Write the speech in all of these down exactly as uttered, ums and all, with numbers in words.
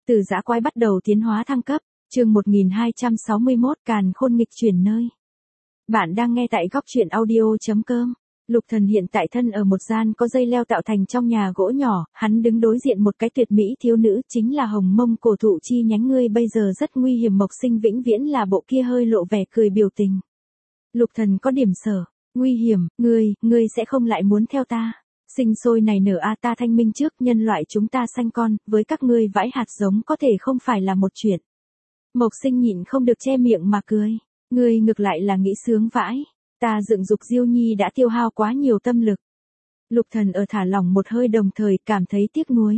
Từ dã quái bắt đầu tiến hóa thăng cấp, chương một nghìn hai trăm sáu mươi mốt Càn Khôn nghịch chuyển nơi. Bạn đang nghe tại góc truyện audio chấm com. Lục Thần hiện tại thân ở một gian có dây leo tạo thành trong nhà gỗ nhỏ, hắn đứng đối diện một cái tuyệt mỹ thiếu nữ chính là Hồng Mông cổ thụ chi nhánh ngươi bây giờ rất nguy hiểm. Mộc Sinh vĩnh viễn là bộ kia hơi lộ vẻ cười biểu tình. Lục Thần có điểm sở, nguy hiểm, ngươi, ngươi sẽ không lại muốn theo ta. Sinh sôi này nở a ta thanh minh trước nhân loại chúng ta sanh con, với các ngươi vãi hạt giống có thể không phải là một chuyện. Mộc Sinh nhịn không được che miệng mà cười, ngươi ngược lại là nghĩ sướng vãi, ta dựng dục Diêu Nhi đã tiêu hao quá nhiều tâm lực. Lục Thần ở thả lỏng một hơi đồng thời cảm thấy tiếc nuối.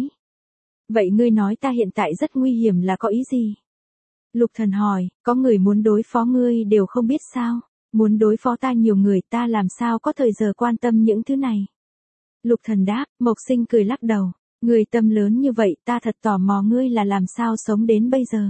Vậy ngươi nói ta hiện tại rất nguy hiểm là có ý gì? Lục Thần hỏi, có người muốn đối phó ngươi đều không biết sao, muốn đối phó ta nhiều người ta làm sao có thời giờ quan tâm những thứ này. Lục Thần đáp, Mộc Sinh cười lắc đầu, người tâm lớn như vậy ta thật tò mò ngươi là làm sao sống đến bây giờ.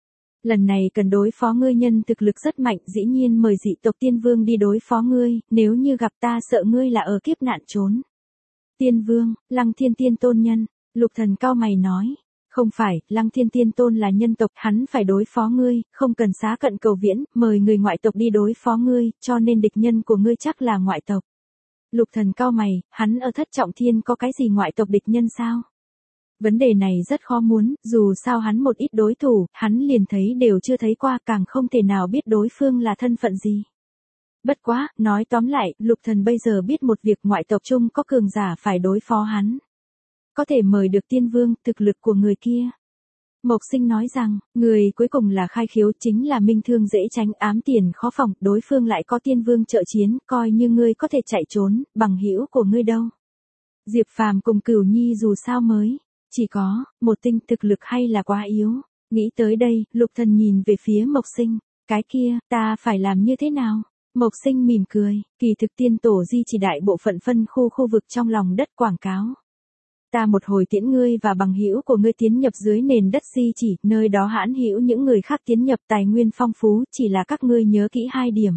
Lần này cần đối phó ngươi nhân thực lực rất mạnh, dĩ nhiên mời dị tộc Tiên Vương đi đối phó ngươi, nếu như gặp ta sợ ngươi là ở kiếp nạn trốn. Tiên Vương, Lăng Thiên Tiên Tôn nhân, Lục Thần cao mày nói, không phải, Lăng Thiên Tiên Tôn là nhân tộc, hắn phải đối phó ngươi, không cần xá cận cầu viễn, mời người ngoại tộc đi đối phó ngươi, cho nên địch nhân của ngươi chắc là ngoại tộc. Lục Thần cao mày, hắn ở Thất Trọng Thiên có cái gì ngoại tộc địch nhân sao? Vấn đề này rất khó muốn, dù sao hắn một ít đối thủ, hắn liền thấy đều chưa thấy qua, càng không thể nào biết đối phương là thân phận gì. Bất quá, nói tóm lại, Lục Thần bây giờ biết một việc, ngoại tộc chung có cường giả phải đối phó hắn. Có thể mời được Tiên Vương, thực lực của người kia. Mộc Sinh nói rằng, người cuối cùng là khai khiếu, chính là minh thương dễ tránh, ám tiền khó phòng, đối phương lại có Tiên Vương trợ chiến, coi như ngươi có thể chạy trốn, bằng hữu của ngươi đâu. Diệp Phàm cùng Cửu Nhi dù sao mới, chỉ có, một tinh, thực lực hay là quá yếu. Nghĩ tới đây, Lục Thần nhìn về phía Mộc Sinh, cái kia, ta phải làm như thế nào? Mộc Sinh mỉm cười, kỳ thực tiên tổ di chỉ đại bộ phận phân khu khu vực trong lòng đất quảng cáo. Ta một hồi tiễn ngươi và bằng hữu của ngươi tiến nhập dưới nền đất di chỉ, nơi đó hãn hữu những người khác tiến nhập, tài nguyên phong phú, chỉ là các ngươi nhớ kỹ hai điểm.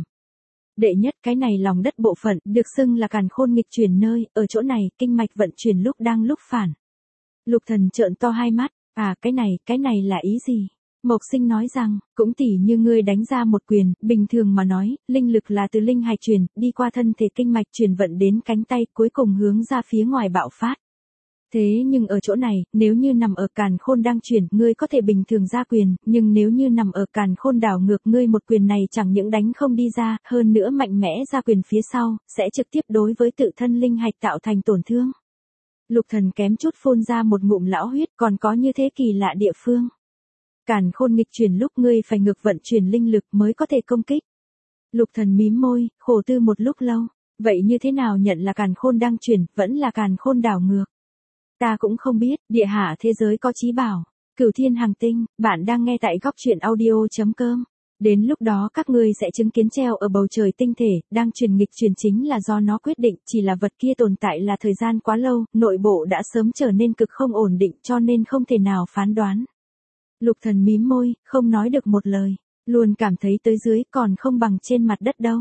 Đệ nhất, cái này lòng đất bộ phận, được xưng là Càn Khôn nghịch chuyển nơi, ở chỗ này, kinh mạch vận chuyển lúc đang lúc phản. Lục Thần trợn to hai mắt, à cái này, cái này là ý gì? Mộc Sinh nói rằng, cũng tỉ như ngươi đánh ra một quyền, bình thường mà nói, linh lực là từ linh hạch truyền, đi qua thân thể kinh mạch truyền vận đến cánh tay, cuối cùng hướng ra phía ngoài bạo phát. Thế nhưng ở chỗ này, nếu như nằm ở Càn Khôn đang chuyển, ngươi có thể bình thường ra quyền, nhưng nếu như nằm ở Càn Khôn đảo ngược, ngươi một quyền này chẳng những đánh không đi ra, hơn nữa mạnh mẽ ra quyền phía sau, sẽ trực tiếp đối với tự thân linh hạch tạo thành tổn thương. Lục Thần kém chút phun ra một ngụm lão huyết, còn có như thế kỳ lạ địa phương. Càn Khôn nghịch chuyển lúc ngươi phải ngược vận chuyển linh lực mới có thể công kích. Lục Thần mím môi, khổ tư một lúc lâu, vậy như thế nào nhận là Càn Khôn đang chuyển, vẫn là Càn Khôn đảo ngược? Ta cũng không biết, địa hạ thế giới có chí bảo, Cửu Thiên Hành Tinh, bạn đang nghe tại góc truyện audio chấm com. Đến lúc đó các ngươi sẽ chứng kiến treo ở bầu trời tinh thể, đang chuyển nghịch chuyển chính là do nó quyết định, chỉ là vật kia tồn tại là thời gian quá lâu, nội bộ đã sớm trở nên cực không ổn định cho nên không thể nào phán đoán. Lục Thần mím môi, không nói được một lời, luôn cảm thấy tới dưới còn không bằng trên mặt đất đâu.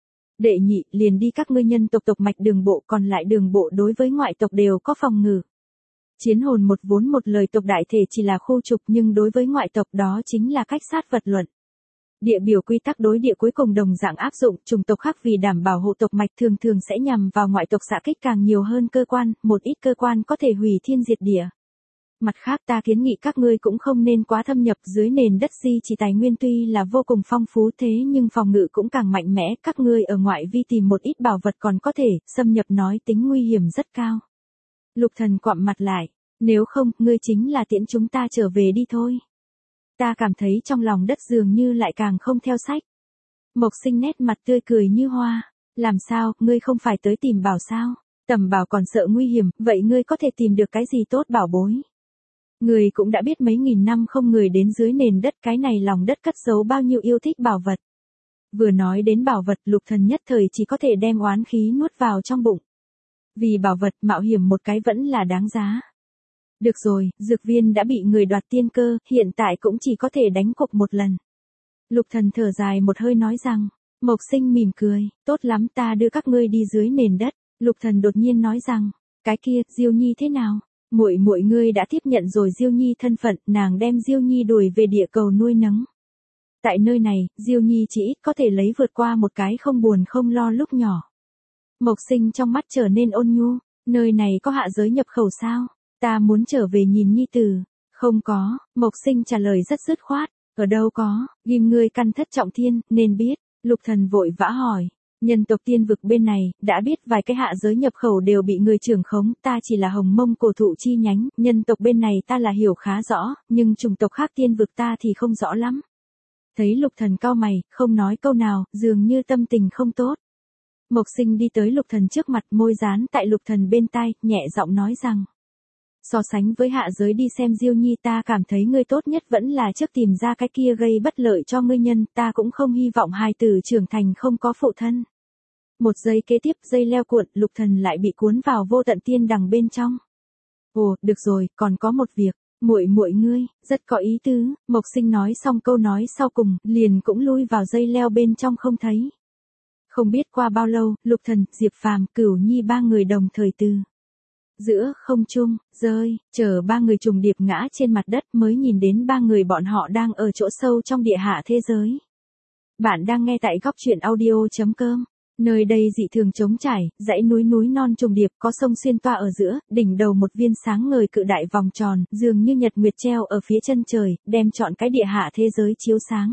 Đệ nhị, liền đi các ngươi nhân tộc tộc mạch đường bộ, còn lại đường bộ đối với ngoại tộc đều có phòng ngự. Chiến hồn một vốn một lời tộc đại thể chỉ là khu trục, nhưng đối với ngoại tộc đó chính là cách sát vật luận. Địa biểu quy tắc đối địa cuối cùng đồng dạng áp dụng, chủng tộc khác vì đảm bảo hộ tộc mạch thường thường sẽ nhằm vào ngoại tộc xạ kích càng nhiều hơn cơ quan, một ít cơ quan có thể hủy thiên diệt địa. Mặt khác ta kiến nghị các ngươi cũng không nên quá thâm nhập, dưới nền đất di chỉ tài nguyên tuy là vô cùng phong phú thế nhưng phòng ngự cũng càng mạnh mẽ, các ngươi ở ngoại vi tìm một ít bảo vật còn có thể, xâm nhập nói tính nguy hiểm rất cao. Lục Thần quặm mặt lại, nếu không, ngươi chính là tiễn chúng ta trở về đi thôi. Ta cảm thấy trong lòng đất dường như lại càng không theo sách. Mộc Sinh nét mặt tươi cười như hoa, làm sao, ngươi không phải tới tìm bảo sao? Tầm bảo còn sợ nguy hiểm, vậy ngươi có thể tìm được cái gì tốt bảo bối? Ngươi cũng đã biết mấy nghìn năm không người đến dưới nền đất, cái này lòng đất cất giấu bao nhiêu yêu thích bảo vật. Vừa nói đến bảo vật, Lục Thần nhất thời chỉ có thể đem oán khí nuốt vào trong bụng. Vì bảo vật mạo hiểm một cái vẫn là đáng giá. Được rồi, dược viên đã bị người đoạt tiên cơ, hiện tại cũng chỉ có thể đánh cục một lần. Lục Thần thở dài một hơi nói rằng, Mộc Sinh mỉm cười, tốt lắm ta đưa các ngươi đi dưới nền đất. Lục Thần đột nhiên nói rằng, cái kia, Diêu Nhi thế nào? Muội muội ngươi đã tiếp nhận rồi Diêu Nhi thân phận, nàng đem Diêu Nhi đuổi về địa cầu nuôi nấng. Tại nơi này, Diêu Nhi chỉ ít có thể lấy vượt qua một cái không buồn không lo lúc nhỏ. Mộc Sinh trong mắt trở nên ôn nhu, nơi này có hạ giới nhập khẩu sao? Ta muốn trở về nhìn Nhi tử. Không có, Mộc Sinh trả lời rất dứt khoát, ở đâu có, ghim ngươi căn thất trọng thiên, nên biết. Lục Thần vội vã hỏi, nhân tộc tiên vực bên này, đã biết vài cái hạ giới nhập khẩu đều bị người trưởng khống, ta chỉ là Hồng Mông cổ thụ chi nhánh, nhân tộc bên này ta là hiểu khá rõ, nhưng chủng tộc khác tiên vực ta thì không rõ lắm. Thấy Lục Thần cau mày, không nói câu nào, dường như tâm tình không tốt. Mộc Sinh đi tới Lục Thần trước mặt, môi dán tại Lục Thần bên tai, nhẹ giọng nói rằng. So sánh với hạ giới đi xem Diêu Nhi, ta cảm thấy ngươi tốt nhất vẫn là trước tìm ra cái kia gây bất lợi cho ngươi nhân, ta cũng không hy vọng hài tử trưởng thành không có phụ thân. Một giây kế tiếp, dây leo cuộn, Lục Thần lại bị cuốn vào vô tận tiên đằng bên trong. Ồ, được rồi, còn có một việc, muội muội ngươi, rất có ý tứ. Mộc Sinh nói xong câu nói sau cùng, liền cũng lui vào dây leo bên trong không thấy. Không biết qua bao lâu, Lục Thần, Diệp Phàm, Cửu Nhi ba người đồng thời từ giữa không trung rơi, chờ ba người trùng điệp ngã trên mặt đất mới nhìn đến ba người bọn họ đang ở chỗ sâu trong địa hạ thế giới. Bạn đang nghe tại góc truyện audio chấm com. Nơi đây dị thường trống trải, dãy núi núi non trùng điệp, có sông xuyên toa ở giữa, đỉnh đầu một viên sáng ngời cự đại vòng tròn, dường như nhật nguyệt treo ở phía chân trời, đem trọn cái địa hạ thế giới chiếu sáng.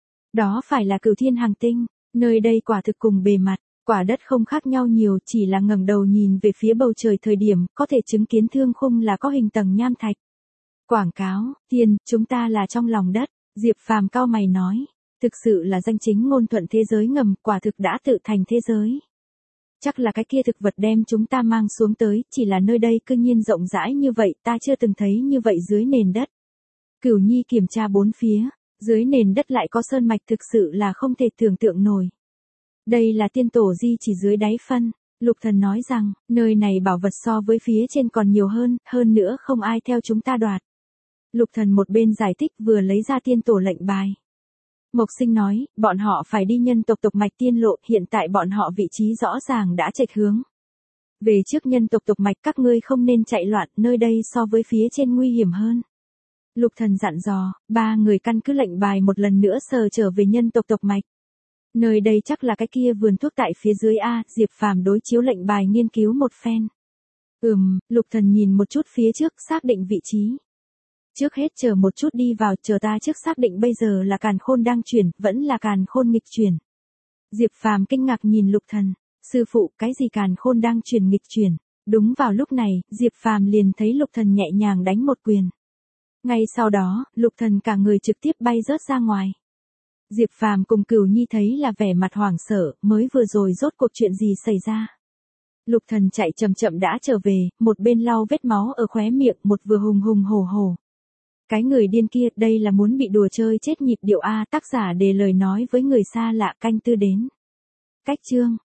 Đó phải là Cửu Thiên Hành Tinh, nơi đây quả thực cùng bề mặt quả đất không khác nhau nhiều, chỉ là ngẩng đầu nhìn về phía bầu trời thời điểm, có thể chứng kiến thương khung là có hình tầng nham thạch. Quảng cáo, tiên, chúng ta là trong lòng đất, Diệp Phàm cau mày nói, thực sự là danh chính ngôn thuận thế giới ngầm, quả thực đã tự thành thế giới. Chắc là cái kia thực vật đem chúng ta mang xuống tới, chỉ là nơi đây cư nhiên rộng rãi như vậy, ta chưa từng thấy như vậy dưới nền đất. Cửu Nhi kiểm tra bốn phía, dưới nền đất lại có sơn mạch, thực sự là không thể tưởng tượng nổi. Đây là tiên tổ di chỉ dưới đáy phân. Lục Thần nói rằng, nơi này bảo vật so với phía trên còn nhiều hơn, hơn nữa không ai theo chúng ta đoạt. Lục Thần một bên giải thích vừa lấy ra tiên tổ lệnh bài. Mộc Sinh nói, bọn họ phải đi nhân tộc tộc mạch tiên lộ, hiện tại bọn họ vị trí rõ ràng đã chệch hướng. Về trước nhân tộc tộc mạch, các ngươi không nên chạy loạn, nơi đây so với phía trên nguy hiểm hơn. Lục Thần dặn dò, ba người căn cứ lệnh bài một lần nữa sờ trở về nhân tộc tộc mạch. Nơi đây chắc là cái kia vườn thuốc tại phía dưới a. Diệp Phàm đối chiếu lệnh bài nghiên cứu một phen. Ừm, Lục Thần nhìn một chút phía trước, xác định vị trí. Trước hết chờ một chút đi vào, chờ ta trước xác định bây giờ là càn khôn đang chuyển, vẫn là càn khôn nghịch chuyển. Diệp Phàm kinh ngạc nhìn Lục Thần, sư phụ, cái gì càn khôn đang chuyển nghịch chuyển? Đúng vào lúc này, Diệp Phàm liền thấy Lục Thần nhẹ nhàng đánh một quyền. Ngay sau đó, Lục Thần cả người trực tiếp bay rớt ra ngoài. Diệp Phàm cùng Cửu Nhi thấy là vẻ mặt hoảng sợ, mới vừa rồi rốt cuộc chuyện gì xảy ra. Lục Thần chạy chậm chậm đã trở về, một bên lau vết máu ở khóe miệng, một vừa hùng hùng hổ hổ. Cái người điên kia, đây là muốn bị đùa chơi chết nhịp điệu a. Tác giả để lời nói với người xa lạ, canh tư đến. Cách chương